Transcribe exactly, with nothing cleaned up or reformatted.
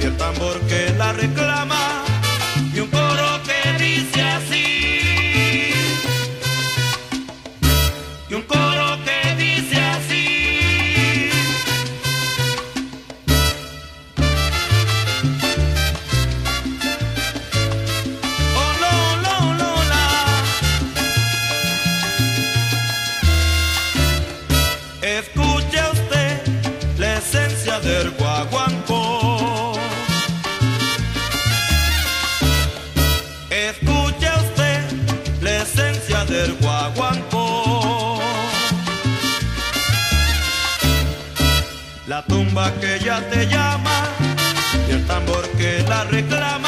el tambor que la reclama, y un coro que dice así, y un coro que dice así. Oh, lo, lo, lo, la. Escuche usted la esencia del guaguancó. Escuche usted la esencia del guaguancó. La tumba que ya te llama y el tambor que la reclama.